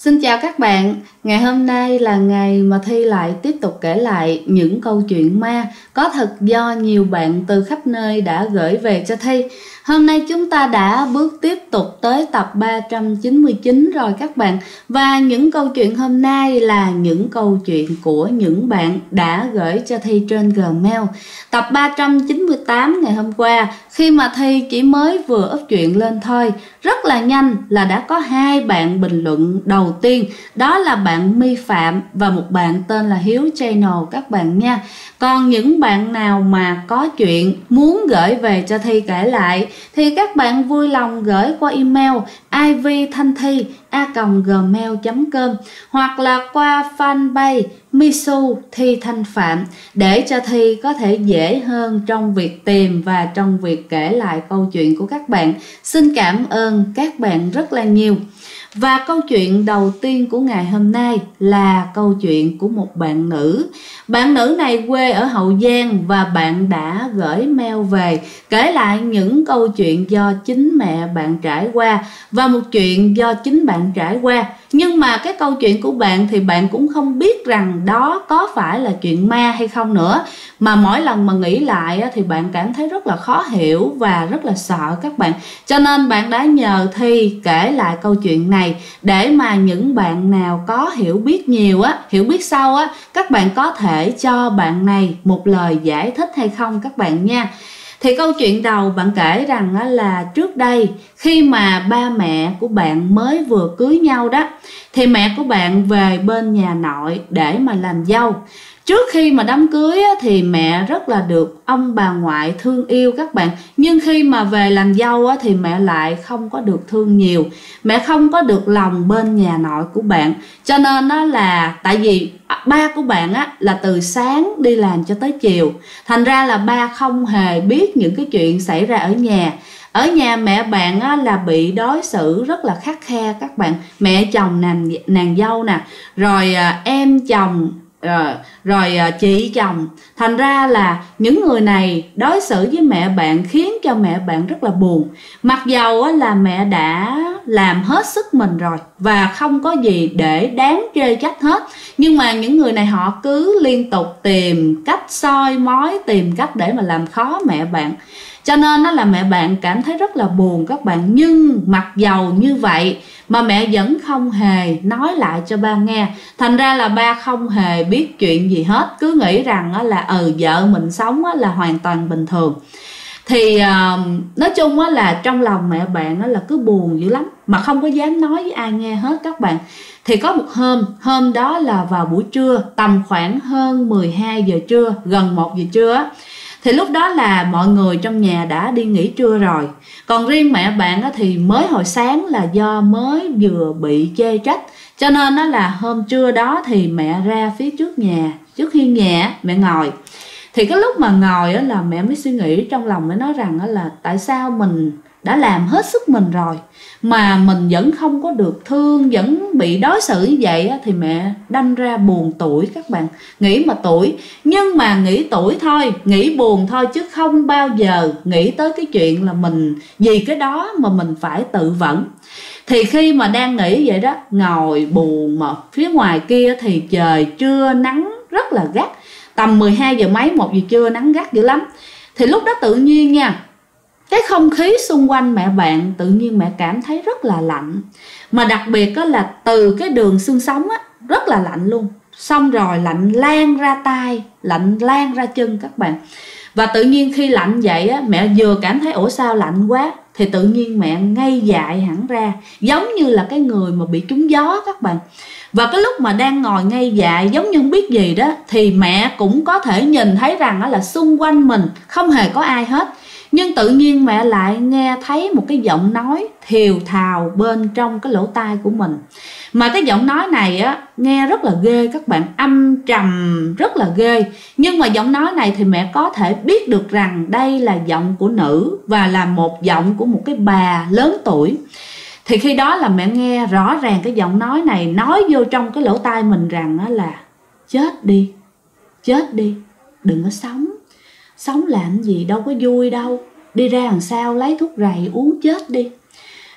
Xin chào các bạn, ngày hôm nay là ngày mà Thi lại tiếp tục kể lại những câu chuyện ma có thật do nhiều bạn từ khắp nơi đã gửi về cho Thi. Hôm nay chúng ta đã bước tiếp tục tới tập 399 rồi các bạn. Và những câu chuyện hôm nay là những câu chuyện của những bạn đã gửi cho Thi trên Gmail. Tập 398 ngày hôm qua, khi mà Thi chỉ mới vừa up chuyện lên thôi, rất là nhanh là đã có 2 bạn bình luận đầu tiên. Đó là bạn My Phạm và một bạn tên là Hiếu Channel các bạn nha. Còn những bạn nào mà có chuyện muốn gửi về cho Thi kể lại thì các bạn vui lòng gửi qua email ivthanthi@gmail.com hoặc là qua fanpage Misu Thi Thanh Phạm để cho Thi có thể dễ hơn trong việc tìm và trong việc kể lại câu chuyện của các bạn. Xin cảm ơn các bạn rất là nhiều. Và câu chuyện đầu tiên của ngày hôm nay là câu chuyện của một bạn nữ. Bạn nữ này quê ở Hậu Giang và bạn đã gửi mail về kể lại những câu chuyện do chính mẹ bạn trải qua và một chuyện do chính bạn trải qua. Nhưng mà cái câu chuyện của bạn thì bạn cũng không biết rằng đó có phải là chuyện ma hay không nữa. Mà mỗi lần mà nghĩ lại thì bạn cảm thấy rất là khó hiểu và rất là sợ các bạn. Cho nên bạn đã nhờ Thi kể lại câu chuyện này để mà những bạn nào có hiểu biết nhiều hiểu biết sâu các bạn có thể cho bạn này một lời giải thích hay không các bạn nha. Thì câu chuyện đầu bạn kể rằng là trước đây khi mà ba mẹ của bạn mới vừa cưới nhau đó, thì mẹ của bạn về bên nhà nội để mà làm dâu. Trước khi mà đám cưới thì mẹ rất là được ông bà ngoại thương yêu các bạn. Nhưng khi mà về làm dâu thì mẹ lại không có được thương nhiều. Mẹ không có được lòng bên nhà nội của bạn. Cho nên là tại vì ba của bạn là từ sáng đi làm cho tới chiều. Thành ra là ba không hề biết những cái chuyện xảy ra ở nhà. Ở nhà mẹ bạn là bị đối xử rất là khắt khe các bạn. Mẹ chồng nàng dâu nè, rồi em chồng, rồi chị chồng. Thành ra là những người này đối xử với mẹ bạn khiến cho mẹ bạn rất là buồn. Mặc dầu là mẹ đã làm hết sức mình rồi và không có gì để đáng chê trách hết, nhưng mà những người này họ cứ liên tục tìm cách soi mói, tìm cách để mà làm khó mẹ bạn. Cho nên là mẹ bạn cảm thấy rất là buồn các bạn. Nhưng mặc dầu như vậy mà mẹ vẫn không hề nói lại cho ba nghe. Thành ra là ba không hề biết chuyện gì hết. Cứ nghĩ rằng là vợ mình sống là hoàn toàn bình thường. Thì nói chung là trong lòng mẹ bạn là cứ buồn dữ lắm, mà không có dám nói với ai nghe hết các bạn. Thì có một hôm đó là vào buổi trưa, tầm khoảng hơn 12 giờ trưa, gần 1 giờ trưa thì lúc đó là mọi người trong nhà đã đi nghỉ trưa rồi. Còn riêng mẹ bạn thì mới hồi sáng là do mới vừa bị chê trách. Cho nên là hôm trưa đó thì mẹ ra phía trước hiên nhà mẹ ngồi. Thì cái lúc mà ngồi là mẹ mới suy nghĩ trong lòng, mới nói rằng là tại sao mình đã làm hết sức mình rồi mà mình vẫn không có được thương, vẫn bị đối xử như vậy thì mẹ đâm ra buồn tuổi các bạn. Nghĩ mà tuổi, nhưng mà nghĩ tuổi thôi, nghĩ buồn thôi, chứ không bao giờ nghĩ tới cái chuyện là mình vì cái đó mà mình phải tự vẫn. Thì khi mà đang nghĩ vậy đó, ngồi buồn mà phía ngoài kia thì trời trưa nắng rất là gắt. Tầm 12 giờ mấy, 1 giờ trưa nắng gắt dữ lắm. Thì lúc đó tự nhiên nha, cái không khí xung quanh mẹ bạn tự nhiên mẹ cảm thấy rất là lạnh. Mà đặc biệt là từ cái đường xương sống rất là lạnh luôn. Xong rồi lạnh lan ra tay, lạnh lan ra chân các bạn. Và tự nhiên khi lạnh vậy mẹ vừa cảm thấy ủa sao lạnh quá, thì tự nhiên mẹ ngây dại hẳn ra, giống như là cái người mà bị trúng gió các bạn. Và cái lúc mà đang ngồi ngây dại giống như không biết gì đó, thì mẹ cũng có thể nhìn thấy rằng là xung quanh mình không hề có ai hết. Nhưng tự nhiên mẹ lại nghe thấy một cái giọng nói thều thào bên trong cái lỗ tai của mình. Mà cái giọng nói này nghe rất là ghê các bạn, âm trầm rất là ghê. Nhưng mà giọng nói này thì mẹ có thể biết được rằng đây là giọng của nữ và là một giọng của một cái bà lớn tuổi. Thì khi đó là mẹ nghe rõ ràng cái giọng nói này nói vô trong cái lỗ tai mình rằng là chết đi, đừng có sống. Sống làm gì đâu có vui đâu, đi ra làm sao lấy thuốc rầy uống chết đi.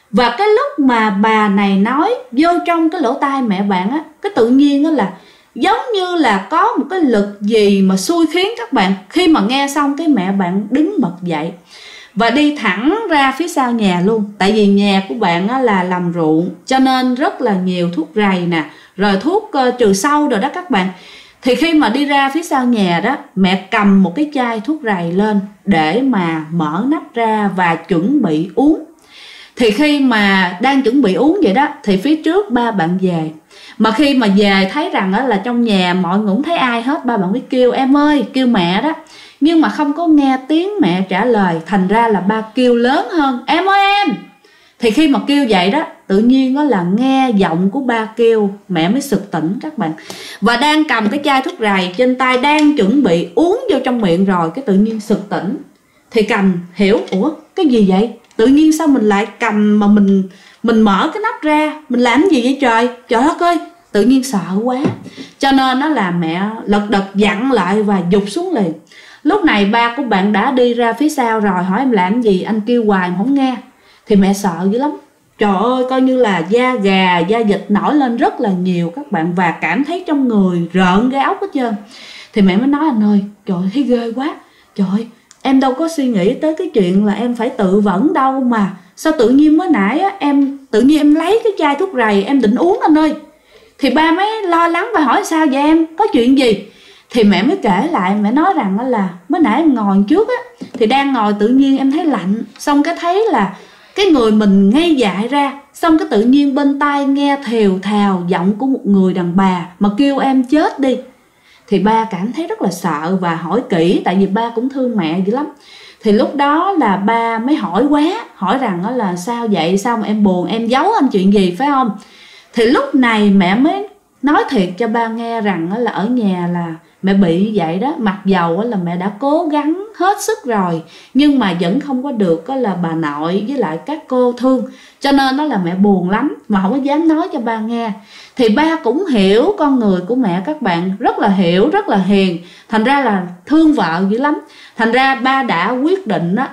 Và cái lúc mà bà này nói vô trong cái lỗ tai mẹ bạn á, cái tự nhiên á là giống như là có một cái lực gì mà xui khiến các bạn. Khi mà nghe xong cái mẹ bạn đứng bật dậy và đi thẳng ra phía sau nhà luôn. Tại vì nhà của bạn á là làm ruộng, cho nên rất là nhiều thuốc rầy nè, rồi thuốc trừ sâu rồi đó các bạn. Thì khi mà đi ra phía sau nhà đó, mẹ cầm một cái chai thuốc rầy lên để mà mở nắp ra và chuẩn bị uống. Thì khi mà đang chuẩn bị uống vậy đó, thì phía trước ba bạn về. Mà khi mà về thấy rằng đó là trong nhà mọi người không thấy ai hết, ba bạn mới kêu em ơi, kêu mẹ đó. Nhưng mà không có nghe tiếng mẹ trả lời, thành ra là ba kêu lớn hơn, em ơi em. Thì khi mà kêu vậy đó, tự nhiên đó là nghe giọng của ba kêu, mẹ mới sực tỉnh các bạn. Và đang cầm cái chai thuốc rầy trên tay, đang chuẩn bị uống vô trong miệng rồi, cái tự nhiên sực tỉnh. Thì cầm hiểu, ủa cái gì vậy? Tự nhiên sao mình lại cầm mà mình mở cái nắp ra, mình làm gì vậy trời? Trời đất ơi, tự nhiên sợ quá. Cho nên nó là mẹ lật đật dặn lại và giục xuống liền. Lúc này ba của bạn đã đi ra phía sau rồi, hỏi em làm gì, anh kêu hoài mà không nghe. Thì mẹ sợ dữ lắm. Trời ơi, coi như là da gà, da vịt nổi lên rất là nhiều các bạn. Và cảm thấy trong người rợn gai ốc hết trơn. Thì mẹ mới nói anh ơi, trời ơi, thấy ghê quá. Trời ơi, em đâu có suy nghĩ tới cái chuyện là em phải tự vẫn đâu mà. Sao tự nhiên mới nãy á, tự nhiên em lấy cái chai thuốc rầy em định uống anh ơi. Thì ba mới lo lắng và hỏi sao vậy em, có chuyện gì? Thì mẹ mới kể lại, mẹ nói rằng là mới nãy em ngồi trước á, thì đang ngồi tự nhiên em thấy lạnh. Xong cái thấy là cái người mình ngây dại ra. Xong cái tự nhiên bên tai nghe thều thào giọng của một người đàn bà mà kêu em chết đi. Thì ba cảm thấy rất là sợ và hỏi kỹ, tại vì ba cũng thương mẹ dữ lắm. Thì lúc đó là ba mới hỏi quá, hỏi rằng đó là sao vậy, sao mà em buồn, em giấu anh chuyện gì phải không? Thì lúc này mẹ mới nói thiệt cho ba nghe rằng là ở nhà là mẹ bị như vậy đó. Mặc dầu là mẹ đã cố gắng hết sức rồi, nhưng mà vẫn không có được là bà nội với lại các cô thương. Cho nên đó là mẹ buồn lắm mà không có dám nói cho ba nghe. Thì ba cũng hiểu con người của mẹ các bạn, rất là hiểu, rất là hiền. Thành ra là thương vợ dữ lắm. Thành ra ba đã quyết định đó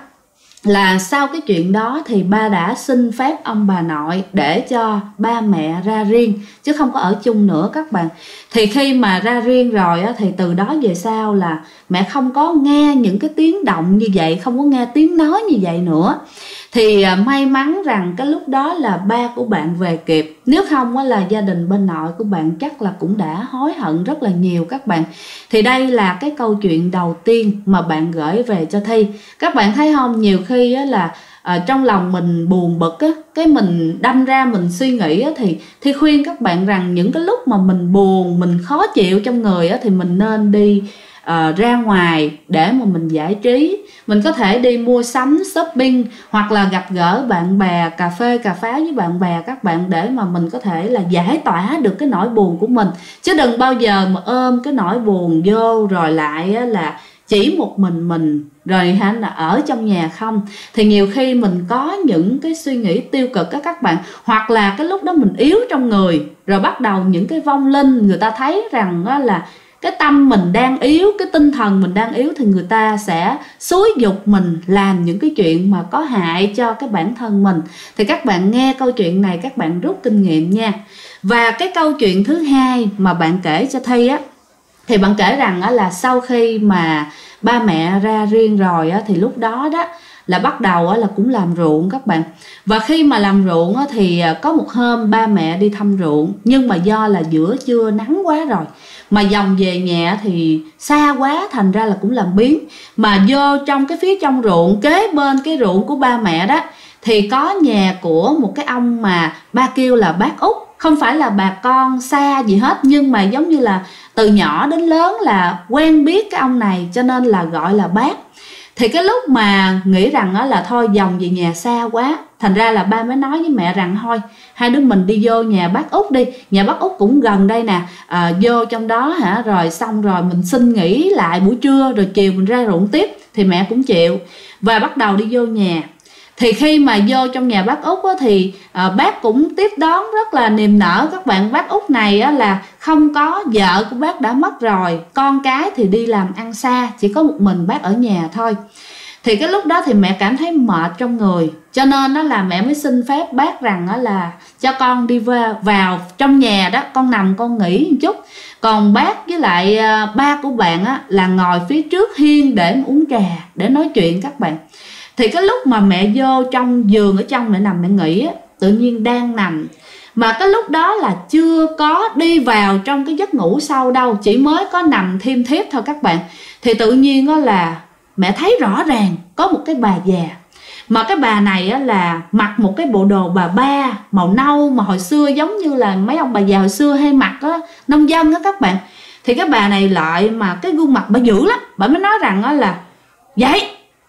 là sau cái chuyện đó thì ba đã xin phép ông bà nội để cho ba mẹ ra riêng, chứ không có ở chung nữa các bạn. Thì khi mà ra riêng rồi á, thì từ đó về sau là mẹ không có nghe những cái tiếng động như vậy, không có nghe tiếng nói như vậy nữa. Thì may mắn rằng cái lúc đó là ba của bạn về kịp. Nếu không á, là gia đình bên nội của bạn chắc là cũng đã hối hận rất là nhiều các bạn. Thì đây là cái câu chuyện đầu tiên mà bạn gửi về cho Thi. Các bạn thấy không, nhiều khi á, là trong lòng mình buồn bực á, cái mình đâm ra mình suy nghĩ á, thì Thi khuyên các bạn rằng những cái lúc mà mình buồn, mình khó chịu trong người á, thì mình nên đi ra ngoài để mà mình giải trí. Mình có thể đi mua sắm, shopping, hoặc là gặp gỡ bạn bè, cà phê, cà pháo với bạn bè các bạn, để mà mình có thể là giải tỏa được cái nỗi buồn của mình. Chứ đừng bao giờ mà ôm cái nỗi buồn vô rồi lại là chỉ một mình rồi là ở trong nhà không. Thì nhiều khi mình có những cái suy nghĩ tiêu cực á các bạn, hoặc là cái lúc đó mình yếu trong người, rồi bắt đầu những cái vong linh người ta thấy rằng là cái tâm mình đang yếu, cái tinh thần mình đang yếu, thì người ta sẽ xúi giục mình làm những cái chuyện mà có hại cho cái bản thân mình. Thì các bạn nghe câu chuyện này các bạn rút kinh nghiệm nha. Và cái câu chuyện thứ hai mà bạn kể cho Thi á, thì bạn kể rằng là sau khi mà ba mẹ ra riêng rồi á, thì lúc đó đó là bắt đầu là cũng làm ruộng các bạn. Và khi mà làm ruộng á, thì có một hôm ba mẹ đi thăm ruộng, nhưng mà do là giữa trưa nắng quá rồi, mà vòng về nhà thì xa quá, thành ra là cũng làm biếng. Mà vô trong cái phía trong ruộng, kế bên cái ruộng của ba mẹ đó, thì có nhà của một cái ông mà ba kêu là bác Út. Không phải là bà con xa gì hết, nhưng mà giống như là từ nhỏ đến lớn là quen biết cái ông này, cho nên là gọi là bác. Thì cái lúc mà nghĩ rằng là thôi vòng về nhà xa quá, thành ra là ba mới nói với mẹ rằng thôi hai đứa mình đi vô nhà bác Út đi, nhà bác Út cũng gần đây nè, vô trong đó rồi xong rồi mình xin nghỉ lại buổi trưa, rồi chiều mình ra ruộng tiếp. Thì mẹ cũng chịu và bắt đầu đi vô nhà. Thì khi mà vô trong nhà bác Út thì bác cũng tiếp đón rất là niềm nở các bạn. Bác Út này là không có vợ của bác đã mất rồi, con cái thì đi làm ăn xa, chỉ có một mình bác ở nhà thôi. Thì cái lúc đó thì mẹ cảm thấy mệt trong người, cho nên đó là mẹ mới xin phép bác rằng đó là cho con đi vào trong nhà đó, con nằm con nghỉ một chút. Còn bác với lại ba của bạn á, là ngồi phía trước hiên để uống trà, để nói chuyện các bạn. Thì cái lúc mà mẹ vô trong giường ở trong mẹ nằm mẹ nghỉ á, tự nhiên đang nằm, mà cái lúc đó là chưa có đi vào trong cái giấc ngủ sâu đâu, chỉ mới có nằm thiêm thiếp thôi các bạn. Thì tự nhiên đó là mẹ thấy rõ ràng có một cái bà già, mà cái bà này á là mặc một cái bộ đồ bà ba màu nâu, mà hồi xưa giống như là mấy ông bà già hồi xưa hay mặc á, nông dân á các bạn. Thì cái bà này lại mà cái gương mặt bà dữ lắm, bà mới nói rằng á là dậy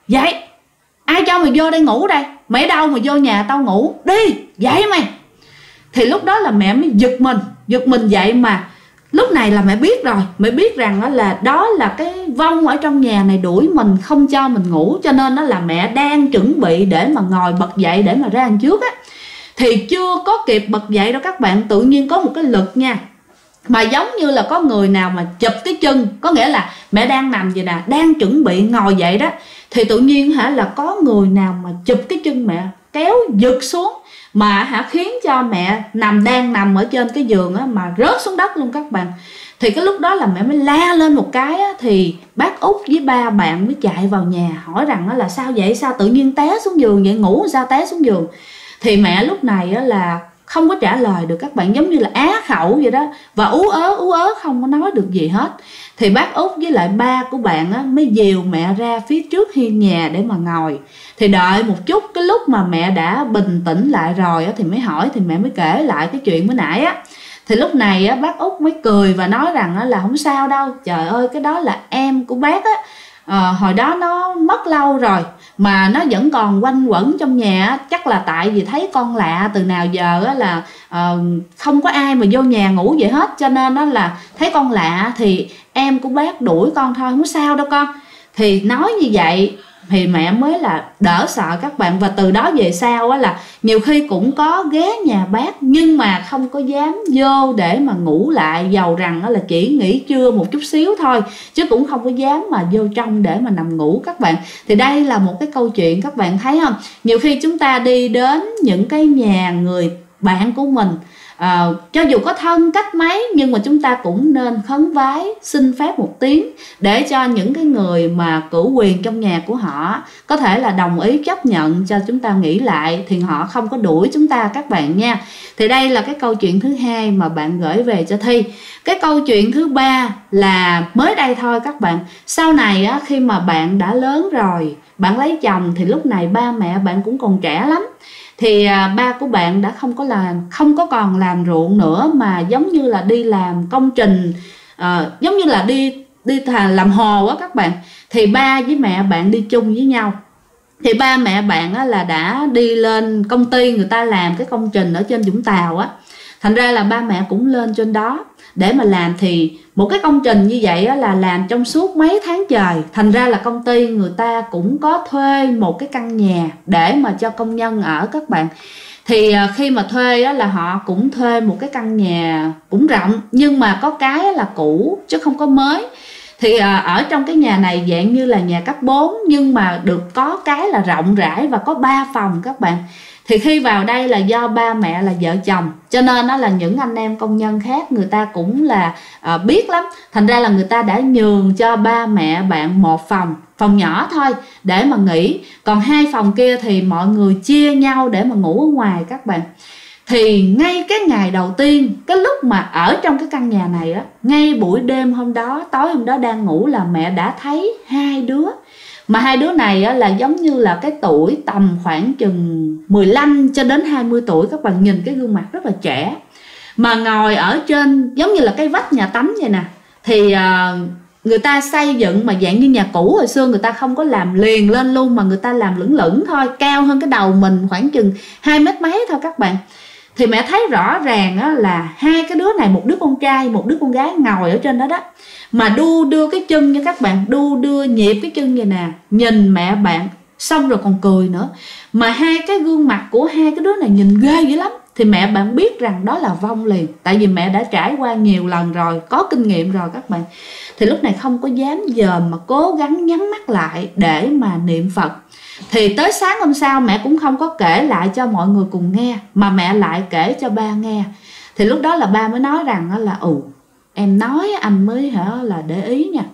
ai cho mày vô đây ngủ đây, mày đâu mà vô nhà tao ngủ, đi dậy mày. Thì lúc đó là mẹ mới giật mình dậy, mà lúc này là mẹ biết rồi, mẹ biết rằng đó là cái vong ở trong nhà này đuổi mình, không cho mình ngủ, cho nên đó là mẹ đang chuẩn bị để mà ngồi bật dậy để mà ra ăn trước á. Thì chưa có kịp bật dậy đâu các bạn, tự nhiên có một cái lực nha, mà giống như là có người nào mà chụp cái chân, có nghĩa là mẹ đang nằm vậy nè, đang chuẩn bị ngồi dậy đó, thì tự nhiên là có người nào mà chụp cái chân mẹ, kéo giật xuống, mà khiến cho mẹ đang nằm ở trên cái giường á, mà rớt xuống đất luôn các bạn. Thì cái lúc đó là mẹ mới la lên một cái á, thì bác Út với ba bạn mới chạy vào nhà hỏi rằng là sao vậy, sao tự nhiên té xuống giường vậy, ngủ sao té xuống giường. Thì mẹ lúc này á là không có trả lời được các bạn, giống như là á khẩu vậy đó, và ú ớ không có nói được gì hết. Thì bác Út với lại ba của bạn á, mới dìu mẹ ra phía trước hiên nhà để mà ngồi. Thì đợi một chút, cái lúc mà mẹ đã bình tĩnh lại rồi á, thì mới hỏi, thì mẹ mới kể lại cái chuyện bữa nãy á. Thì lúc này á, bác Út mới cười và nói rằng á, là không sao đâu, trời ơi cái đó là em của bác á, hồi đó nó mất lâu rồi mà nó vẫn còn quanh quẩn trong nhà, chắc là tại vì thấy con lạ từ nào giờ á, là không có ai mà vô nhà ngủ vậy hết, cho nên đó là thấy con lạ thì em của bác đuổi con thôi, không có sao đâu con. Thì nói như vậy thì mẹ mới là đỡ sợ các bạn. Và từ đó về sau á, là nhiều khi cũng có ghé nhà bác nhưng mà không có dám vô để mà ngủ lại, dầu rằng á, là chỉ nghỉ trưa một chút xíu thôi, chứ cũng không có dám mà vô trong để mà nằm ngủ các bạn. Thì đây là một cái câu chuyện các bạn thấy không, nhiều khi chúng ta đi đến những cái nhà người bạn của mình, cho dù có thân cách mấy nhưng mà chúng ta cũng nên khấn vái xin phép một tiếng để cho những cái người mà cửu quyền trong nhà của họ có thể là đồng ý chấp nhận cho chúng ta nghỉ lại, thì họ không có đuổi chúng ta các bạn nha. Thì đây là cái câu chuyện thứ hai mà bạn gửi về cho Thi. Cái câu chuyện thứ ba là mới đây thôi các bạn. Sau này á, khi mà bạn đã lớn rồi, bạn lấy chồng, thì lúc này ba mẹ bạn cũng còn trẻ lắm. Thì ba của bạn đã không có còn làm ruộng nữa, mà giống như là đi làm công trình, giống như là đi làm hồ á các bạn. Thì ba với mẹ bạn đi chung với nhau. Thì ba mẹ bạn á, là đã đi lên công ty người ta làm cái công trình ở trên Vũng Tàu á, thành ra là ba mẹ cũng lên trên đó để mà làm. Thì một cái công trình như vậy á, là làm trong suốt mấy tháng trời, thành ra là công ty người ta cũng có thuê một cái căn nhà để mà cho công nhân ở các bạn. Thì khi mà thuê á, là họ cũng thuê một cái căn nhà cũng rộng, nhưng mà có cái là cũ chứ không có mới. Thì ở trong cái nhà này dạng như là nhà cấp 4, nhưng mà được có cái là rộng rãi và có 3 phòng các bạn. Thì khi vào đây là do ba mẹ là vợ chồng, cho nên đó là những anh em công nhân khác người ta cũng là biết lắm. Thành ra là người ta đã nhường cho ba mẹ bạn một phòng nhỏ thôi để mà nghỉ. Còn 2 phòng kia thì mọi người chia nhau để mà ngủ ở ngoài các bạn. Thì ngay cái ngày đầu tiên, cái lúc mà ở trong cái căn nhà này á, ngay buổi đêm hôm đó, tối hôm đó đang ngủ là mẹ đã thấy 2 đứa. Mà 2 đứa này á, là giống như là cái tuổi tầm khoảng chừng 15 cho đến 20 tuổi. Các bạn nhìn cái gương mặt rất là trẻ, mà ngồi ở trên giống như là cái vách nhà tắm vậy nè. Thì người ta xây dựng mà dạng như nhà cũ hồi xưa, người ta không có làm liền lên luôn, mà người ta làm lửng lửng thôi, cao hơn cái đầu mình khoảng chừng 2 mét mấy thôi các bạn. Thì mẹ thấy rõ ràng á, là 2 cái đứa này, một đứa con trai một đứa con gái ngồi ở trên đó đó, mà đu đưa cái chân nha các bạn, đu đưa nhịp cái chân vậy nè, nhìn mẹ bạn xong rồi còn cười nữa. Mà 2 cái gương mặt của 2 cái đứa này nhìn ghê dữ lắm, thì mẹ bạn biết rằng đó là vong liền. Tại vì mẹ đã trải qua nhiều lần rồi, có kinh nghiệm rồi các bạn. Thì lúc này không có dám dòm mà cố gắng nhắm mắt lại để mà niệm Phật. Thì tới sáng hôm sau mẹ cũng không có kể lại cho mọi người cùng nghe, mà mẹ lại kể cho ba nghe. Thì lúc đó là ba mới nói rằng là em nói anh mới là để ý nha,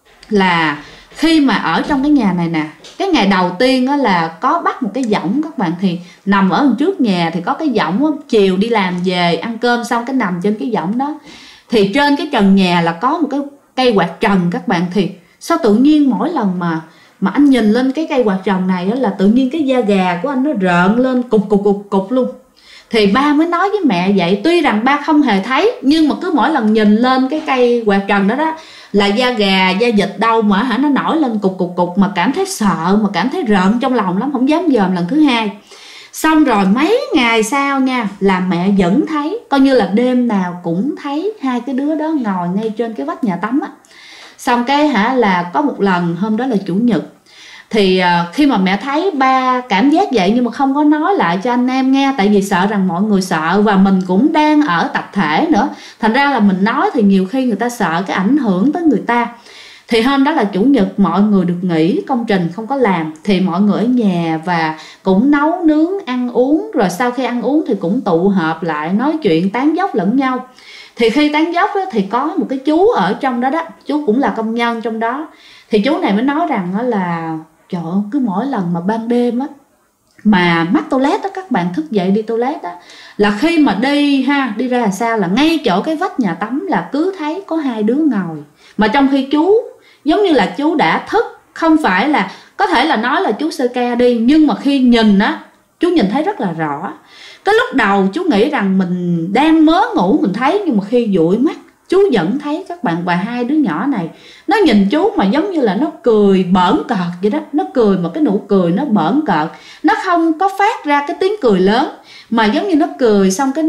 là khi mà ở trong cái nhà này nè, cái ngày đầu tiên là có bắt một cái võng các bạn, thì nằm ở trước nhà thì có cái võng, chiều đi làm về ăn cơm xong cái nằm trên cái võng đó. Thì trên cái trần nhà là có một cái cây quạt trần các bạn. Thì sao tự nhiên mỗi lần mà anh nhìn lên cái cây quạt trần này là tự nhiên cái da gà của anh nó rợn lên cục luôn. Thì ba mới nói với mẹ vậy, tuy rằng ba không hề thấy, nhưng mà cứ mỗi lần nhìn lên cái cây quạt trần đó là da gà, da vịt đâu mà nó nổi lên cục mà cảm thấy sợ, mà cảm thấy rợn trong lòng lắm, không dám dòm lần thứ hai. Xong rồi mấy ngày sau nha, là mẹ vẫn thấy, coi như là đêm nào cũng thấy hai cái đứa đó ngồi ngay trên cái vách nhà tắm á. Xong cái là có một lần, hôm đó là chủ nhật, thì khi mà mẹ thấy ba cảm giác vậy nhưng mà không có nói lại cho anh em nghe, tại vì sợ rằng mọi người sợ, và mình cũng đang ở tập thể nữa, thành ra là mình nói thì nhiều khi người ta sợ cái ảnh hưởng tới người ta. Thì hôm đó là chủ nhật, mọi người được nghỉ công trình không có làm, thì mọi người ở nhà và cũng nấu nướng ăn uống, rồi sau khi ăn uống thì cũng tụ họp lại nói chuyện tán dóc lẫn nhau. Thì khi tán dóc thì có một cái chú ở trong đó chú cũng là công nhân trong đó. Thì chú này mới nói rằng là trời ơi, cứ mỗi lần mà ban đêm mà mắc toilet các bạn, thức dậy đi toilet là khi mà đi ra là sao, là ngay chỗ cái vách nhà tắm là cứ thấy có hai đứa ngồi. Mà trong khi chú giống như là chú đã thức, không phải là, có thể là nói là chú sơ ca đi, nhưng mà khi nhìn chú nhìn thấy rất là rõ. Cái lúc đầu chú nghĩ rằng mình đang mớ ngủ mình thấy, nhưng mà khi dụi mắt chú vẫn thấy các bạn. Và hai đứa nhỏ này nó nhìn chú mà giống như là nó cười bỡn cợt vậy đó. Nó cười một cái nụ cười nó bỡn cợt, nó không có phát ra cái tiếng cười lớn, mà giống như nó cười xong cái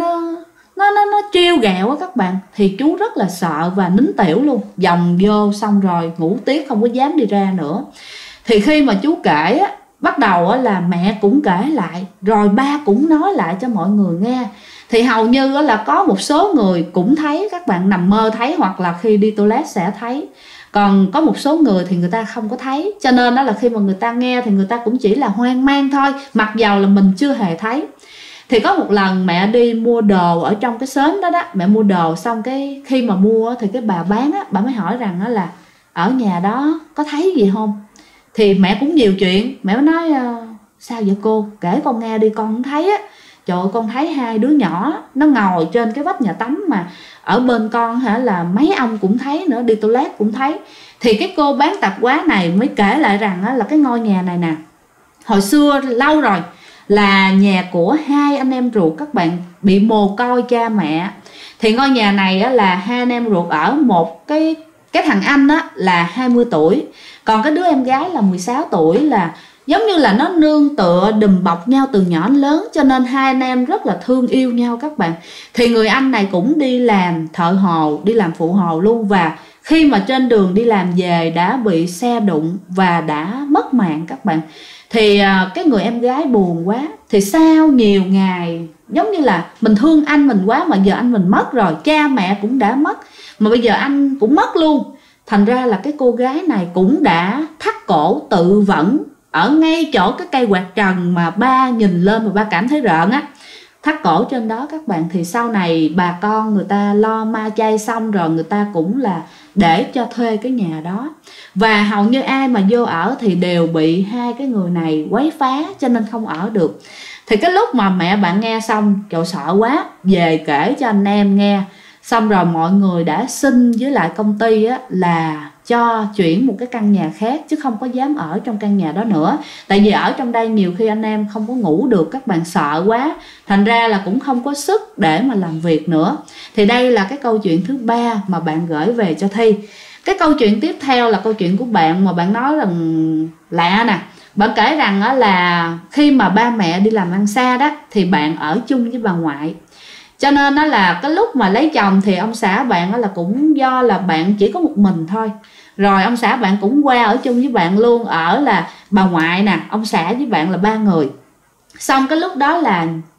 nó trêu ghẹo các bạn. Thì chú rất là sợ và nín tiểu luôn, vòng vô xong rồi ngủ tiếp, không có dám đi ra nữa. Thì khi mà chú kể bắt đầu là mẹ cũng kể lại, rồi ba cũng nói lại cho mọi người nghe. Thì hầu như là có một số người cũng thấy, các bạn nằm mơ thấy, hoặc là khi đi toilet sẽ thấy. Còn có một số người thì người ta không có thấy. Cho nên đó là khi mà người ta nghe thì người ta cũng chỉ là hoang mang thôi, mặc dầu là mình chưa hề thấy. Thì có một lần mẹ đi mua đồ ở trong cái xóm đó mẹ mua đồ xong cái khi mà mua thì cái bà bán bà mới hỏi rằng là ở nhà đó có thấy gì không. Thì mẹ cũng nhiều chuyện, mẹ mới nói sao vậy cô, kể con nghe đi, con không thấy trời ơi, con thấy hai đứa nhỏ nó ngồi trên cái vách nhà tắm, mà ở bên con là mấy ông cũng thấy nữa, đi toilet cũng thấy. Thì cái cô bán tạp hóa này mới kể lại rằng là cái ngôi nhà này nè, hồi xưa lâu rồi là nhà của hai anh em ruột các bạn, bị mồ côi cha mẹ. Thì ngôi nhà này là hai anh em ruột ở, một cái thằng anh là 20 tuổi, còn cái đứa em gái là 16 tuổi, là giống như là nó nương tựa đùm bọc nhau từ nhỏ đến lớn, cho nên hai anh em rất là thương yêu nhau các bạn. Thì người anh này cũng đi làm thợ hồ, đi làm phụ hồ luôn, và khi mà trên đường đi làm về đã bị xe đụng và đã mất mạng các bạn. Thì cái người em gái buồn quá, thì sau nhiều ngày giống như là mình thương anh mình quá, mà giờ anh mình mất rồi, cha mẹ cũng đã mất, mà bây giờ anh cũng mất luôn. Thành ra là cái cô gái này cũng đã thắt cổ tự vẫn ở ngay chỗ cái cây quạt trần mà ba nhìn lên mà ba cảm thấy rợn thắt cổ trên đó các bạn. Thì sau này bà con người ta lo ma chay xong rồi, người ta cũng là để cho thuê cái nhà đó, và hầu như ai mà vô ở thì đều bị hai cái người này quấy phá, cho nên không ở được. Thì cái lúc mà mẹ bạn nghe xong trời sợ quá, về kể cho anh em nghe, xong rồi mọi người đã xin với lại công ty là cho chuyển một cái căn nhà khác, chứ không có dám ở trong căn nhà đó nữa. Tại vì ở trong đây nhiều khi anh em không có ngủ được, các bạn sợ quá, thành ra là cũng không có sức để mà làm việc nữa. Thì đây là cái câu chuyện thứ ba mà bạn gửi về cho Thi. Cái câu chuyện tiếp theo là câu chuyện của bạn mà bạn nói rằng lạ nè. Bạn kể rằng là khi mà ba mẹ đi làm ăn xa thì bạn ở chung với bà ngoại. Cho nên là cái lúc mà lấy chồng thì ông xã bạn là cũng do là bạn chỉ có một mình thôi. Rồi ông xã bạn cũng qua ở chung với bạn luôn, ở là bà ngoại nè, ông xã với bạn là 3 người. Xong cái lúc đó là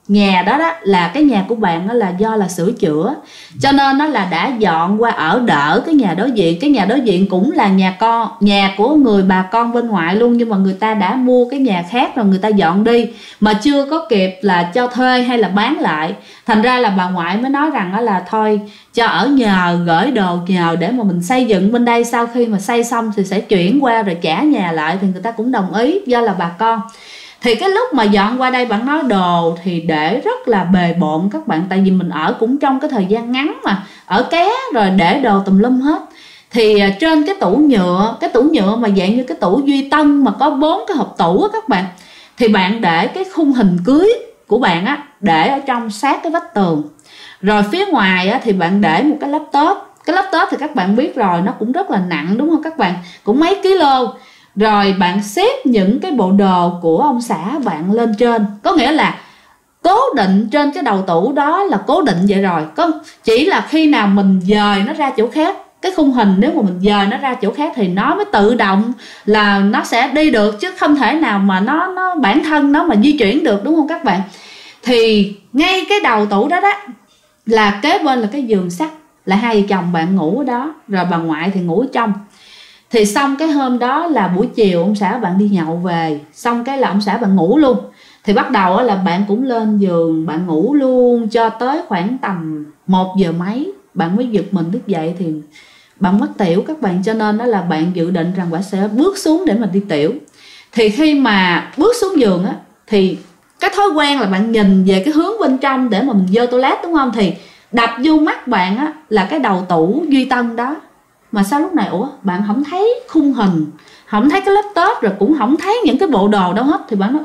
nhà đó đó là cái nhà của bạn đó là do là sửa chữa, cho nên nó là đã dọn qua ở đỡ cái nhà đối diện. Cái nhà đối diện cũng là nhà của người bà con bên ngoại luôn, nhưng mà người ta đã mua cái nhà khác rồi người ta dọn đi mà chưa có kịp là cho thuê hay là bán lại. Thành ra là bà ngoại mới nói rằng đó là thôi cho ở nhờ, gửi đồ nhờ để mà mình xây dựng bên đây, sau khi mà xây xong thì sẽ chuyển qua rồi trả nhà lại, thì người ta cũng đồng ý do là bà con. Thì cái lúc mà dọn qua đây bạn nói đồ thì để rất là bề bộn các bạn, tại vì mình ở cũng trong cái thời gian ngắn mà, ở ké rồi để đồ tùm lum hết. Thì trên cái tủ nhựa mà dạng như cái tủ Duy Tân mà có 4 cái hộp tủ á các bạn, thì bạn để cái khung hình cưới của bạn á, để ở trong sát cái vách tường. Rồi phía ngoài á, thì bạn để một cái laptop. Cái laptop thì các bạn biết rồi, nó cũng rất là nặng đúng không các bạn, cũng mấy kilo. Rồi bạn xếp những cái bộ đồ của ông xã bạn lên trên, có nghĩa là cố định trên cái đầu tủ đó là cố định vậy rồi. Chỉ là khi nào mình dời nó ra chỗ khác, cái khung hình nếu mà mình dời nó ra chỗ khác thì nó mới tự động là nó sẽ đi được, chứ không thể nào mà nó bản thân nó mà di chuyển được, đúng không các bạn. Thì ngay cái đầu tủ đó đó là kế bên là cái giường sắt, là hai vợ chồng bạn ngủ ở đó, rồi bà ngoại thì ngủ ở trong. Thì xong cái hôm đó là buổi chiều ông xã bạn đi nhậu về, xong cái là ông xã bạn ngủ luôn. Thì bắt đầu là bạn cũng lên giường bạn ngủ luôn cho tới khoảng tầm 1 giờ mấy bạn mới giật mình thức dậy. Thì bạn mất tiểu các bạn, cho nên đó là bạn dự định rằng bạn sẽ bước xuống để mà đi tiểu. Thì khi mà bước xuống giường á, thì cái thói quen là bạn nhìn về cái hướng bên trong để mà mình vô toilet đúng không, thì đập vô mắt bạn á là cái đầu tủ Duy Tân đó. Mà sao lúc này bạn không thấy khung hình, không thấy cái laptop, rồi cũng không thấy những cái bộ đồ đâu hết. Thì bạn nói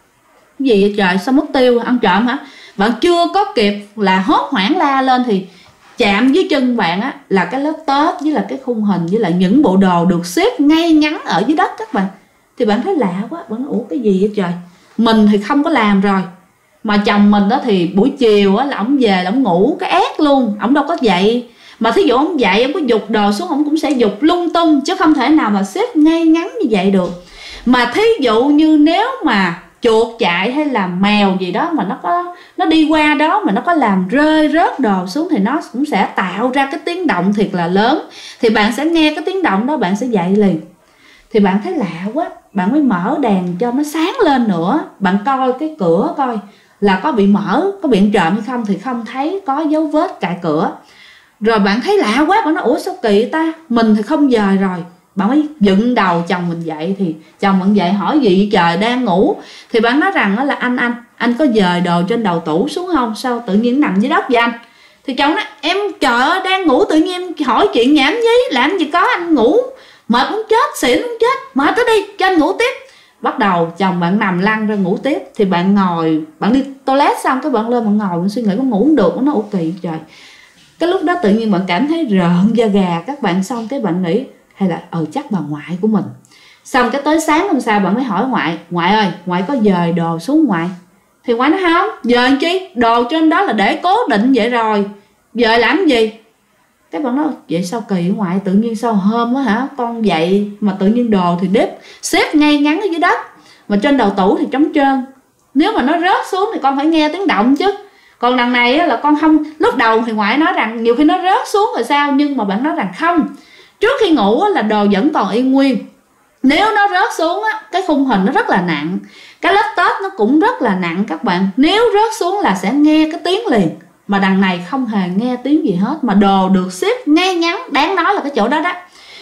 cái gì vậy trời, sao mất tiêu, ăn trộm hả? Bạn chưa có kịp là hốt hoảng la lên thì chạm dưới chân bạn á là cái laptop với là cái khung hình với lại những bộ đồ được xếp ngay ngắn ở dưới đất các bạn. Thì bạn thấy lạ quá, bạn nói cái gì vậy trời. Mình thì không có làm rồi, mà chồng mình đó thì buổi chiều á là ổng về là ổng ngủ cái ét luôn, ổng đâu có dậy. Mà thí dụ ổng dậy ổng có giục đồ xuống, ổng cũng sẽ giục lung tung, chứ không thể nào mà xếp ngay ngắn như vậy được. Mà thí dụ như nếu mà chuột chạy hay là mèo gì đó mà nó đi qua đó mà nó có làm rơi rớt đồ xuống thì nó cũng sẽ tạo ra cái tiếng động thiệt là lớn. Thì bạn sẽ nghe cái tiếng động đó, bạn sẽ dậy liền. Thì bạn thấy lạ quá, bạn mới mở đèn cho nó sáng lên nữa. Bạn coi cái cửa coi là có bị mở, có bị ăn trộm hay không, thì không thấy có dấu vết cạy cửa. Rồi bạn thấy lạ quá, bạn nói sao kỳ ta, mình thì không dời rồi. Bạn mới dựng đầu chồng mình dậy. Thì chồng bạn dậy hỏi gì vậy trời, đang ngủ. Thì bạn nói rằng đó là anh có dời đồ trên đầu tủ xuống không, sao tự nhiên nằm dưới đất vậy anh? Thì chồng nói em trời ơi đang ngủ tự nhiên em hỏi chuyện nhảm nhí, làm gì có, anh ngủ mệt muốn chết, xỉn muốn chết, mệt tới đi cho anh ngủ tiếp. Bắt đầu chồng bạn nằm lăn ra ngủ tiếp. Thì bạn ngồi, bạn đi toilet xong cái bạn lên bạn ngồi, bạn suy nghĩ có ngủ không được, nó kỳ trời. Cái lúc đó tự nhiên bạn cảm thấy rợn da gà các bạn. Xong cái bạn nghĩ hay là chắc bà ngoại của mình. Xong cái tới sáng hôm sau bạn mới hỏi ngoại ơi, ngoại có dời đồ xuống ngoại? Thì ngoại nói không, dời chi, đồ trên đó là để cố định vậy rồi, dời làm gì? Cái bạn nói vậy sao kỳ ngoại, tự nhiên sao hôm á hả con dậy mà tự nhiên đồ thì xếp ngay ngắn ở dưới đất, mà trên đầu tủ thì trống trơn. Nếu mà nó rớt xuống thì con phải nghe tiếng động chứ. Còn đằng này á, là con không. Lúc đầu thì ngoại nói rằng nhiều khi nó rớt xuống rồi sao, nhưng mà bạn nói rằng không, trước khi ngủ á, là đồ vẫn còn y nguyên. Nếu nó rớt xuống á, cái khung hình nó rất là nặng, cái laptop nó cũng rất là nặng các bạn. Nếu rớt xuống là sẽ nghe cái tiếng liền. Mà đằng này không hề nghe tiếng gì hết, mà đồ được xếp ngay ngắn, đáng nói là cái chỗ đó đó.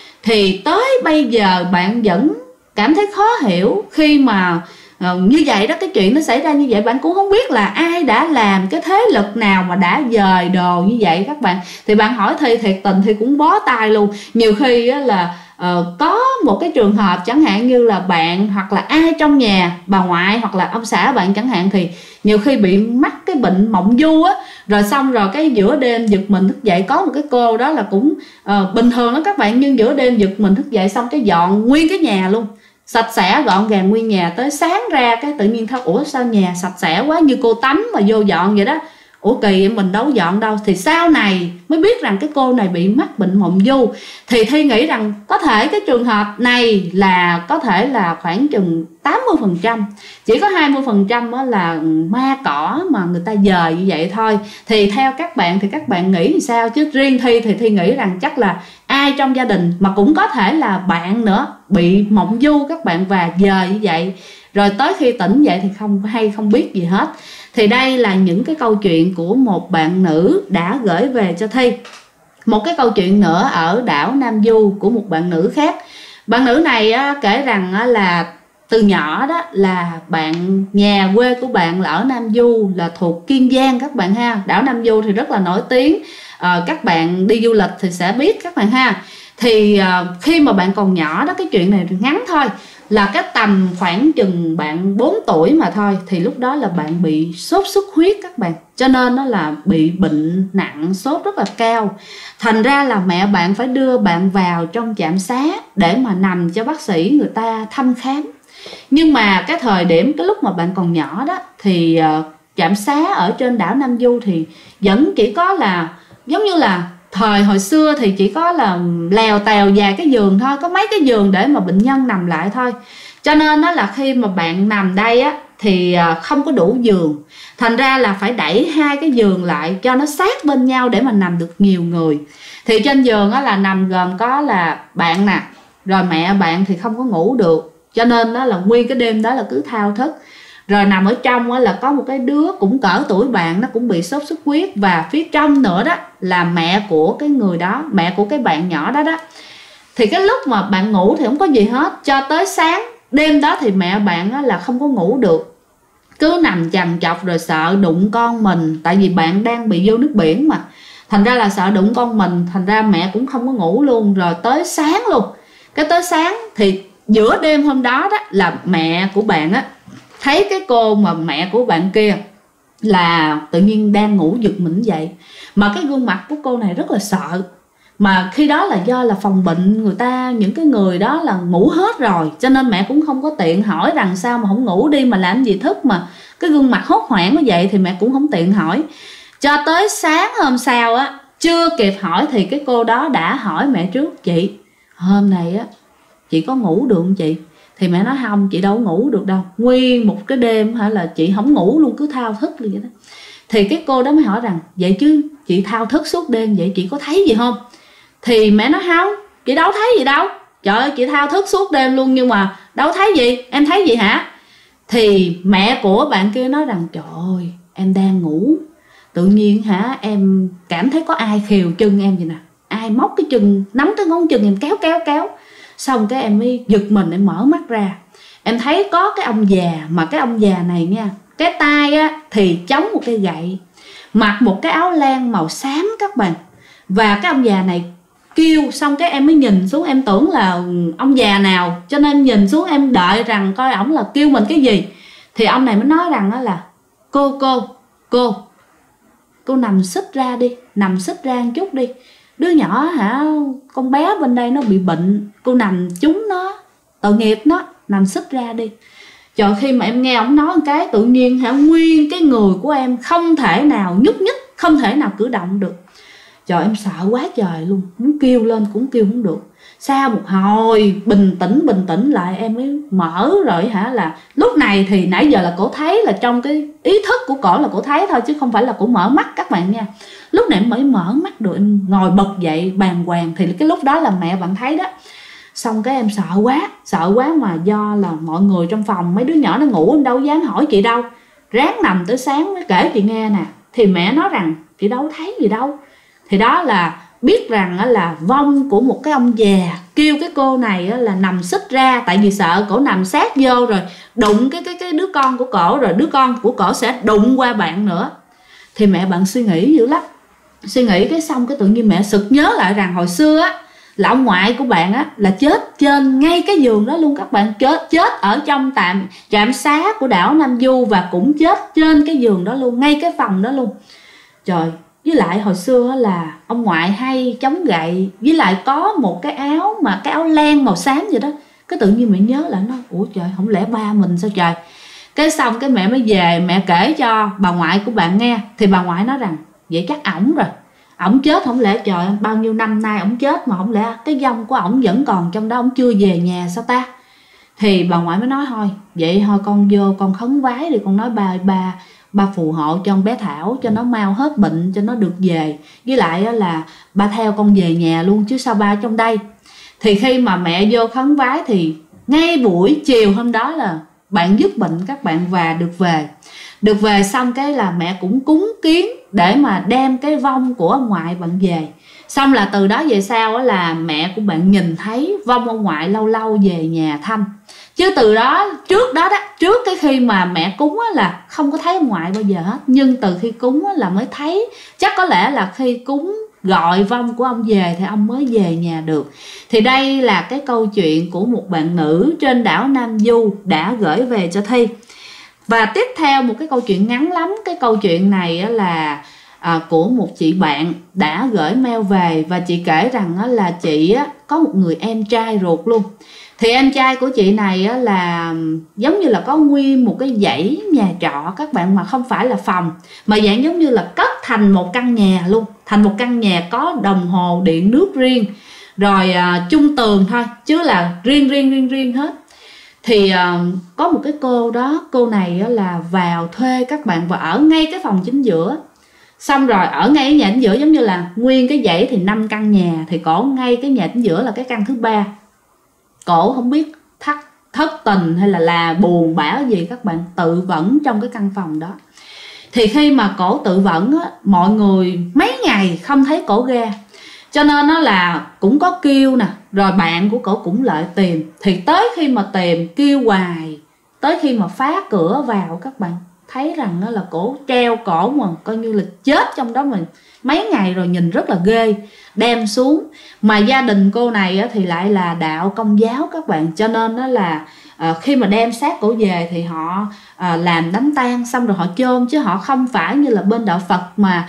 Thì tới bây giờ bạn vẫn cảm thấy khó hiểu khi mà như vậy đó, cái chuyện nó xảy ra như vậy. Bạn cũng không biết là ai đã làm, cái thế lực nào mà đã dời đồ như vậy các bạn. Thì bạn hỏi Thi thiệt tình thì cũng bó tay luôn. Nhiều khi á, là có một cái trường hợp chẳng hạn như là bạn hoặc là ai trong nhà, bà ngoại hoặc là ông xã bạn chẳng hạn, thì nhiều khi bị mắc cái bệnh mộng du á, rồi xong rồi cái giữa đêm giật mình thức dậy. Có một cái cô đó là cũng bình thường đó các bạn, nhưng giữa đêm giật mình thức dậy xong cái dọn nguyên cái nhà luôn, sạch sẽ gọn gàng nguyên nhà. Tới sáng ra cái tự nhiên sao nhà sạch sẽ quá, như cô tắm mà vô dọn vậy đó. ủa kỳ vậy mình đâu dọn đâu. Thì sau này mới biết rằng cái cô này bị mắc bệnh mộng du. Thì Thi nghĩ rằng có thể cái trường hợp này là có thể là khoảng chừng 80%, chỉ có 20% đó là ma cỏ mà người ta dời như vậy thôi. Thì theo các bạn thì các bạn nghĩ thì sao? Chứ riêng Thi thì Thi nghĩ rằng chắc là ai trong gia đình, mà cũng có thể là bạn nữa, bị mộng du các bạn và dời như vậy, rồi tới khi tỉnh dậy thì không biết gì hết. Thì đây là những cái câu chuyện của một bạn nữ đã gửi về cho Thi. Một cái câu chuyện nữa ở đảo Nam Du của một bạn nữ khác. Bạn nữ này kể rằng là từ nhỏ đó là nhà quê của bạn là ở Nam Du, là thuộc Kiên Giang các bạn ha. Đảo Nam Du thì rất là nổi tiếng, các bạn đi du lịch thì sẽ biết các bạn ha. Thì khi mà bạn còn nhỏ đó, cái chuyện này ngắn thôi, là cái tầm khoảng chừng bạn 4 tuổi mà thôi, thì lúc đó là bạn bị sốt xuất huyết các bạn. Cho nên nó là bị bệnh nặng, sốt rất là cao. Thành ra là mẹ bạn phải đưa bạn vào trong trạm xá để mà nằm cho bác sĩ người ta thăm khám. Nhưng mà cái thời điểm cái lúc mà bạn còn nhỏ đó thì trạm xá ở trên đảo Nam Du thì vẫn chỉ có là giống như là thời hồi xưa thì chỉ có là lèo tèo vài cái giường thôi, có mấy cái giường để mà bệnh nhân nằm lại thôi. Cho nên đó là khi mà bạn nằm đây á thì không có đủ giường, thành ra là phải đẩy hai cái giường lại cho nó sát bên nhau để mà nằm được nhiều người. Thì trên giường á là nằm gồm có là bạn nè, rồi mẹ bạn thì không có ngủ được, cho nên đó là nguyên cái đêm đó là cứ thao thức. Rồi nằm ở trong là có một cái đứa cũng cỡ tuổi bạn, nó cũng bị sốt xuất huyết. Và phía trong nữa đó là mẹ của cái người đó, mẹ của cái bạn nhỏ đó đó. Thì cái lúc mà bạn ngủ thì không có gì hết, cho tới sáng đêm đó thì mẹ bạn là không có ngủ được, cứ nằm chằn chọc rồi sợ đụng con mình. Tại vì bạn đang bị vô nước biển mà, thành ra là sợ đụng con mình, thành ra mẹ cũng không có ngủ luôn. Rồi tới sáng luôn, cái tới sáng thì giữa đêm hôm đó đó là mẹ của bạn á thấy cái cô mà mẹ của bạn kia là tự nhiên đang ngủ giật mình dậy, mà cái gương mặt của cô này rất là sợ. Mà khi đó là do là phòng bệnh người ta, những cái người đó là ngủ hết rồi, cho nên mẹ cũng không có tiện hỏi rằng sao mà không ngủ đi mà làm gì thức, mà cái gương mặt hốt hoảng như vậy thì mẹ cũng không tiện hỏi. Cho tới sáng hôm sau á, chưa kịp hỏi thì cái cô đó đã hỏi mẹ trước: chị, hôm nay á chị có ngủ được không chị? Thì mẹ nói không, chị đâu ngủ được đâu, nguyên một cái đêm hả là chị không ngủ luôn, cứ thao thức luôn vậy đó. Thì cái cô đó mới hỏi rằng vậy chứ chị thao thức suốt đêm vậy chị có thấy gì không? Thì mẹ nói không, chị đâu thấy gì đâu, trời ơi chị thao thức suốt đêm luôn nhưng mà đâu thấy gì, em thấy gì hả? Thì mẹ của bạn kia nói rằng trời ơi em đang ngủ, tự nhiên hả em cảm thấy có ai khều chân em vậy nè, ai móc cái chân, nắm cái ngón chân em kéo. Xong cái em mới giật mình, em mở mắt ra, em thấy có cái ông già, mà cái ông già này nha, cái tay á thì chống một cây gậy, mặc một cái áo len màu xám các bạn. Và cái ông già này kêu, xong cái em mới nhìn xuống, em tưởng là ông già nào, cho nên nhìn xuống em đợi rằng coi ổng là kêu mình cái gì. Thì ông này mới nói rằng đó là cô nằm xích ra đi, nằm xích ra một chút đi, đứa nhỏ hả, con bé bên đây nó bị bệnh, cô nằm chúng nó, tội nghiệp nó, nằm xích ra đi. Trời, khi mà em nghe ổng nói một cái, tự nhiên hả nguyên cái người của em không thể nào nhúc nhích, không thể nào cử động được. Trời, em sợ quá trời luôn, muốn kêu lên cũng kêu không được. Sau một hồi bình tĩnh lại em mới mở rồi hả, là lúc này thì nãy giờ là cổ thấy, là trong cái ý thức của cổ là cổ thấy thôi, chứ không phải là cổ mở mắt các bạn nha. Lúc này em mới mở mắt được, em ngồi bật dậy bàng hoàng, thì cái lúc đó là mẹ bạn thấy đó. Xong cái em sợ quá mà do là mọi người trong phòng, mấy đứa nhỏ nó ngủ, em đâu dám hỏi chị đâu, ráng nằm tới sáng mới kể chị nghe nè. Thì mẹ nói rằng chị đâu thấy gì đâu. Thì đó là biết rằng là vong của một cái ông già kêu cái cô này là nằm xích ra, tại vì sợ cổ nằm sát vô rồi đụng cái đứa con của cổ, rồi đứa con của cổ sẽ đụng qua bạn nữa. Thì mẹ bạn suy nghĩ dữ lắm, suy nghĩ cái xong cái tự nhiên mẹ sực nhớ lại rằng hồi xưa á là ông ngoại của bạn á là chết trên ngay cái giường đó luôn các bạn, chết ở trong trạm xá của đảo Nam Du, và cũng chết trên cái giường đó luôn, ngay cái phòng đó luôn. Trời, với lại hồi xưa là ông ngoại hay chống gậy, với lại có một cái áo, mà cái áo len màu xám vậy đó. Cái tự nhiên mẹ nhớ lại, nó ủa trời, không lẽ ba mình sao trời. Cái xong cái mẹ mới về mẹ kể cho bà ngoại của bạn nghe. Thì bà ngoại nói rằng vậy chắc ổng rồi, ổng chết không lẽ trời bao nhiêu năm nay ổng chết mà không lẽ cái vong của ổng vẫn còn trong đó, ổng chưa về nhà sao ta. Thì bà ngoại mới nói thôi vậy thôi con vô con khấn vái đi, con nói ba phù hộ cho con bé Thảo cho nó mau hết bệnh cho nó được về, với lại là ba theo con về nhà luôn chứ sao ba trong đây. Thì khi mà mẹ vô khấn vái thì ngay buổi chiều hôm đó là bạn dứt bệnh các bạn, và được về xong cái là mẹ cũng cúng kiến để mà đem cái vong của ông ngoại bạn về. Xong là từ đó về sau là mẹ của bạn nhìn thấy vong ông ngoại lâu lâu về nhà thăm. Chứ từ đó trước cái khi mà mẹ cúng là không có thấy ông ngoại bao giờ hết. Nhưng từ khi cúng là mới thấy. Chắc có lẽ là khi cúng gọi vong của ông về thì ông mới về nhà được. Thì đây là cái câu chuyện của một bạn nữ trên đảo Nam Du đã gửi về cho Thi. Và tiếp theo một cái câu chuyện ngắn lắm. Cái câu chuyện này là của một chị bạn đã gửi mail về. Và chị kể rằng là chị có một người em trai ruột luôn. Thì em trai của chị này là giống như là có nguyên một cái dãy nhà trọ các bạn, mà không phải là phòng, mà dạng giống như là cất thành một căn nhà luôn. Thành một căn nhà có đồng hồ điện nước riêng, rồi chung tường thôi chứ là riêng hết. Thì có một cái cô đó, cô này là vào thuê các bạn và ở ngay cái phòng chính giữa. Xong rồi ở ngay cái nhà chính giữa, giống như là nguyên cái dãy thì 5 căn nhà, thì cổ ngay cái nhà chính giữa là cái căn thứ 3. Cổ không biết thất tình hay là buồn bã gì các bạn, tự vẫn trong cái căn phòng đó. Thì khi mà cổ tự vẫn mọi người mấy ngày không thấy cổ ra, cho nên nó là cũng có kêu nè, rồi bạn của cổ cũng lại tìm. Thì tới khi mà tìm kêu hoài, tới khi mà phá cửa vào các bạn thấy rằng là cổ treo cổ mà coi như là chết trong đó mình mấy ngày rồi, nhìn rất là ghê. Đem xuống, mà gia đình cô này thì lại là đạo Công giáo các bạn, cho nên đó là khi mà đem xác cổ về thì họ làm đám tang xong rồi họ chôn, chứ họ không phải như là bên đạo Phật mà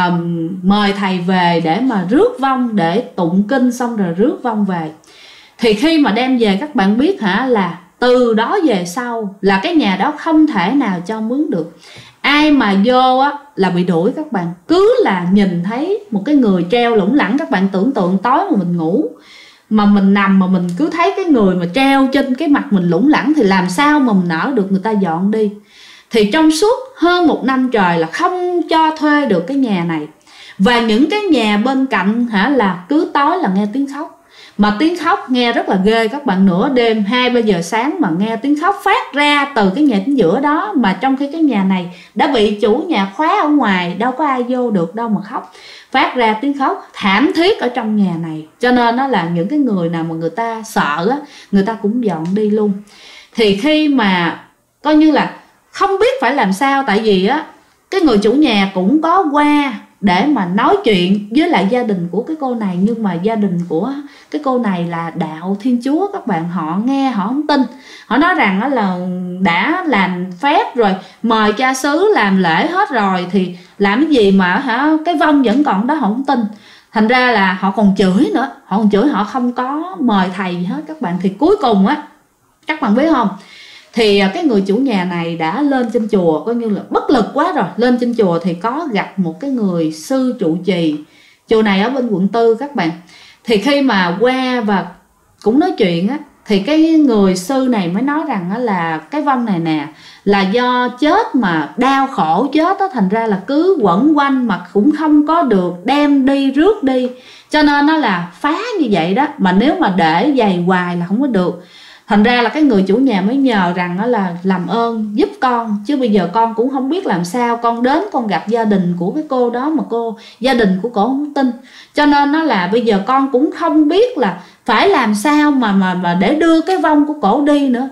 mời thầy về để mà rước vong, để tụng kinh xong rồi rước vong về. Thì khi mà đem về các bạn biết là từ đó về sau là cái nhà đó không thể nào cho mướn được. Ai mà vô là bị đuổi các bạn. Cứ là nhìn thấy một cái người treo lủng lẳng, các bạn tưởng tượng tối mà mình ngủ mà mình nằm mà mình cứ thấy cái người mà treo trên cái mặt mình lủng lẳng thì làm sao mà mình nỡ được người ta dọn đi. Thì trong suốt hơn 1 năm trời là không cho thuê được cái nhà này. Và những cái nhà bên cạnh là cứ tối là nghe tiếng khóc. Mà tiếng khóc nghe rất là ghê các bạn, nửa đêm 2-3 giờ sáng mà nghe tiếng khóc phát ra từ cái nhà chính giữa đó. Mà trong khi cái nhà này đã bị chủ nhà khóa ở ngoài, đâu có ai vô được đâu mà khóc. Phát ra tiếng khóc thảm thiết ở trong nhà này. Cho nên đó là những cái người nào mà người ta sợ người ta cũng dọn đi luôn. Thì khi mà coi như là không biết phải làm sao, tại vì cái người chủ nhà cũng có qua để mà nói chuyện với lại gia đình của cái cô này. Nhưng mà gia đình của cái cô này là đạo Thiên Chúa các bạn, họ nghe họ không tin. Họ nói rằng là đã làm phép rồi, mời cha xứ làm lễ hết rồi thì làm cái gì mà cái vong vẫn còn đó, họ không tin. Thành ra là họ còn chửi nữa, họ không có mời thầy gì hết các bạn. Thì cuối cùng các bạn biết không, thì cái người chủ nhà này đã lên trên chùa, coi như là bất lực quá rồi. Lên trên chùa thì có gặp một cái người sư trụ trì. Chùa này ở bên quận 4 các bạn. Thì khi mà qua và cũng nói chuyện thì cái người sư này mới nói rằng là cái vong này nè là do chết mà đau khổ chết thành ra là cứ quẩn quanh mà cũng không có được đem đi rước đi, cho nên nó là phá như vậy đó. Mà nếu mà để dày hoài là không có được. Thành ra là cái người chủ nhà mới nhờ rằng là làm ơn giúp con, chứ bây giờ con cũng không biết làm sao. Con đến con gặp gia đình của cái cô đó mà gia đình của cổ không tin, cho nên nó là bây giờ con cũng không biết là phải làm sao mà để đưa cái vong của cổ đi nữa.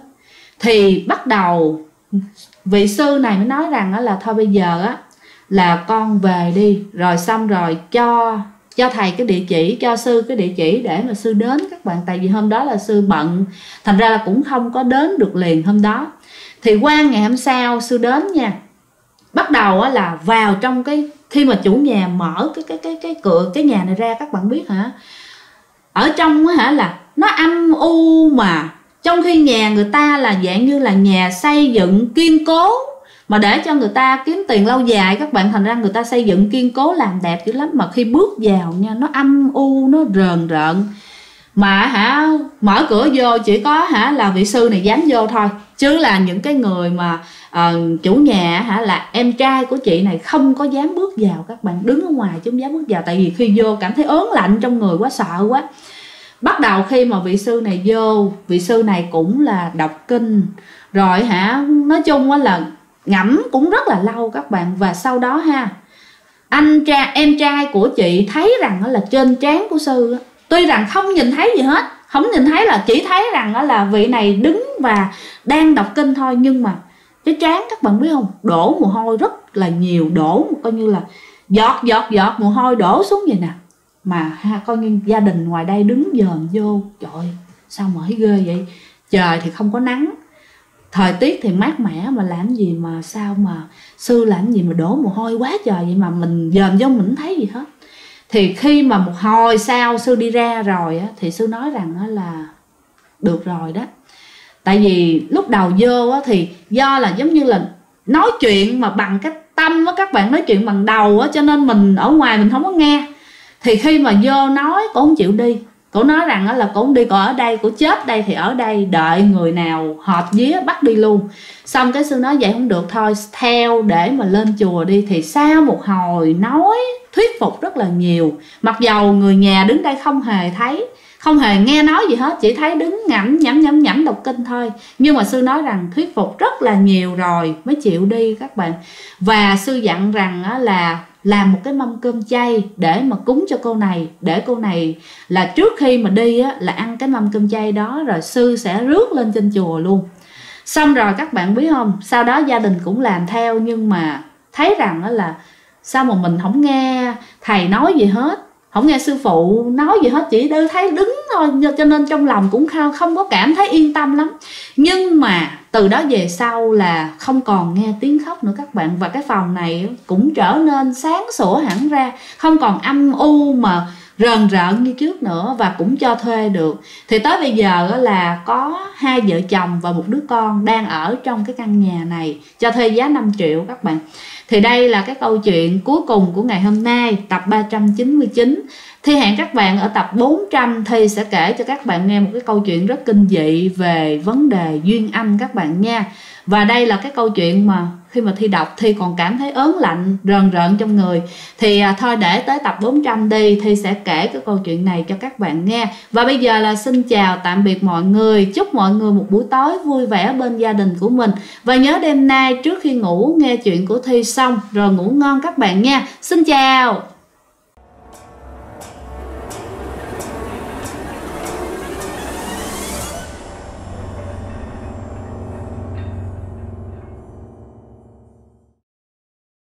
Thì bắt đầu vị sư này mới nói rằng là thôi bây giờ là con về đi, rồi xong rồi cho thầy cái địa chỉ, cho sư cái địa chỉ để mà sư đến các bạn. Tại vì hôm đó là sư bận, thành ra là cũng không có đến được liền hôm đó. Thì qua ngày hôm sau sư đến nha. Bắt đầu là vào trong cái, khi mà chủ nhà mở cái cửa cái nhà này ra các bạn biết ở trong là nó âm u mà Trong khi nhà người ta là dạng như là nhà xây dựng kiên cố, mà để cho người ta kiếm tiền lâu dài các bạn, thành ra người ta xây dựng kiên cố làm đẹp dữ lắm, mà khi bước vào nha, nó âm u, nó rờn rợn. Mà mở cửa vô chỉ có là vị sư này dám vô thôi, chứ là những cái người mà chủ nhà là em trai của chị này không có dám bước vào các bạn, đứng ở ngoài chứ không dám bước vào. Tại vì khi vô cảm thấy ớn lạnh trong người quá, sợ quá. Bắt đầu khi mà vị sư này vô, vị sư này cũng là đọc kinh rồi nói chung là ngẫm cũng rất là lâu các bạn. Và sau đó em trai của chị thấy rằng là trên trán của sư, tuy rằng không nhìn thấy gì hết, không nhìn thấy, là chỉ thấy rằng là vị này đứng và đang đọc kinh thôi, nhưng mà cái trán các bạn biết không, đổ mồ hôi rất là nhiều, đổ coi như là giọt mồ hôi đổ xuống vậy nè. Mà coi như gia đình ngoài đây đứng dòm vô, trời sao mà thấy ghê vậy, trời thì không có nắng, thời tiết thì mát mẻ, mà làm gì mà sao mà sư làm gì mà đổ mồ hôi quá trời vậy, mà mình dòm vô mình không thấy gì hết. Thì khi mà một hồi sau sư đi ra rồi thì sư nói rằng là được rồi đó. Tại vì lúc đầu vô thì do là giống như là nói chuyện mà bằng cái tâm các bạn, nói chuyện bằng đầu cho nên mình ở ngoài mình không có nghe. Thì khi mà vô nói, cổ không chịu đi, cổ nói rằng là cổ không đi, cổ ở đây, cổ chết đây thì ở đây, đợi người nào hợp vía bắt đi luôn. Xong cái sư nói vậy không được, thôi theo để mà lên chùa đi. Thì sau một hồi nói thuyết phục rất là nhiều, mặc dầu người nhà đứng đây không hề thấy, không hề nghe nói gì hết, chỉ thấy đứng nhẩm đọc kinh thôi. Nhưng mà sư nói rằng thuyết phục rất là nhiều rồi mới chịu đi các bạn. Và sư dặn rằng là làm một cái mâm cơm chay để mà cúng cho cô này, để cô này là trước khi mà đi là ăn cái mâm cơm chay đó, rồi sư sẽ rước lên trên chùa luôn. Xong rồi các bạn biết không, sau đó gia đình cũng làm theo, nhưng mà thấy rằng là sao mà mình không nghe thầy nói gì hết, không nghe sư phụ nói gì hết, chỉ đưa thấy đứng thôi, cho nên trong lòng cũng không có cảm thấy yên tâm lắm. Nhưng mà từ đó về sau là không còn nghe tiếng khóc nữa các bạn, và cái phòng này cũng trở nên sáng sủa hẳn ra, không còn âm u mà rờn rợn như trước nữa, và cũng cho thuê được. Thì tới bây giờ là có 2 vợ chồng và một đứa con đang ở trong cái căn nhà này, cho thuê giá 5 triệu các bạn. Thì đây là cái câu chuyện cuối cùng của ngày hôm nay, tập 399. Thi hẹn các bạn ở tập 400 Thi sẽ kể cho các bạn nghe một cái câu chuyện rất kinh dị về vấn đề duyên âm các bạn nha. Và đây là cái câu chuyện mà khi mà Thi đọc Thi còn cảm thấy ớn lạnh, rờn rợn trong người. Thì thôi để tới tập 400 đi, Thi sẽ kể cái câu chuyện này cho các bạn nghe. Và bây giờ là xin chào tạm biệt mọi người. Chúc mọi người một buổi tối vui vẻ bên gia đình của mình. Và nhớ đêm nay trước khi ngủ nghe chuyện của Thi xong rồi ngủ ngon các bạn nha. Xin chào.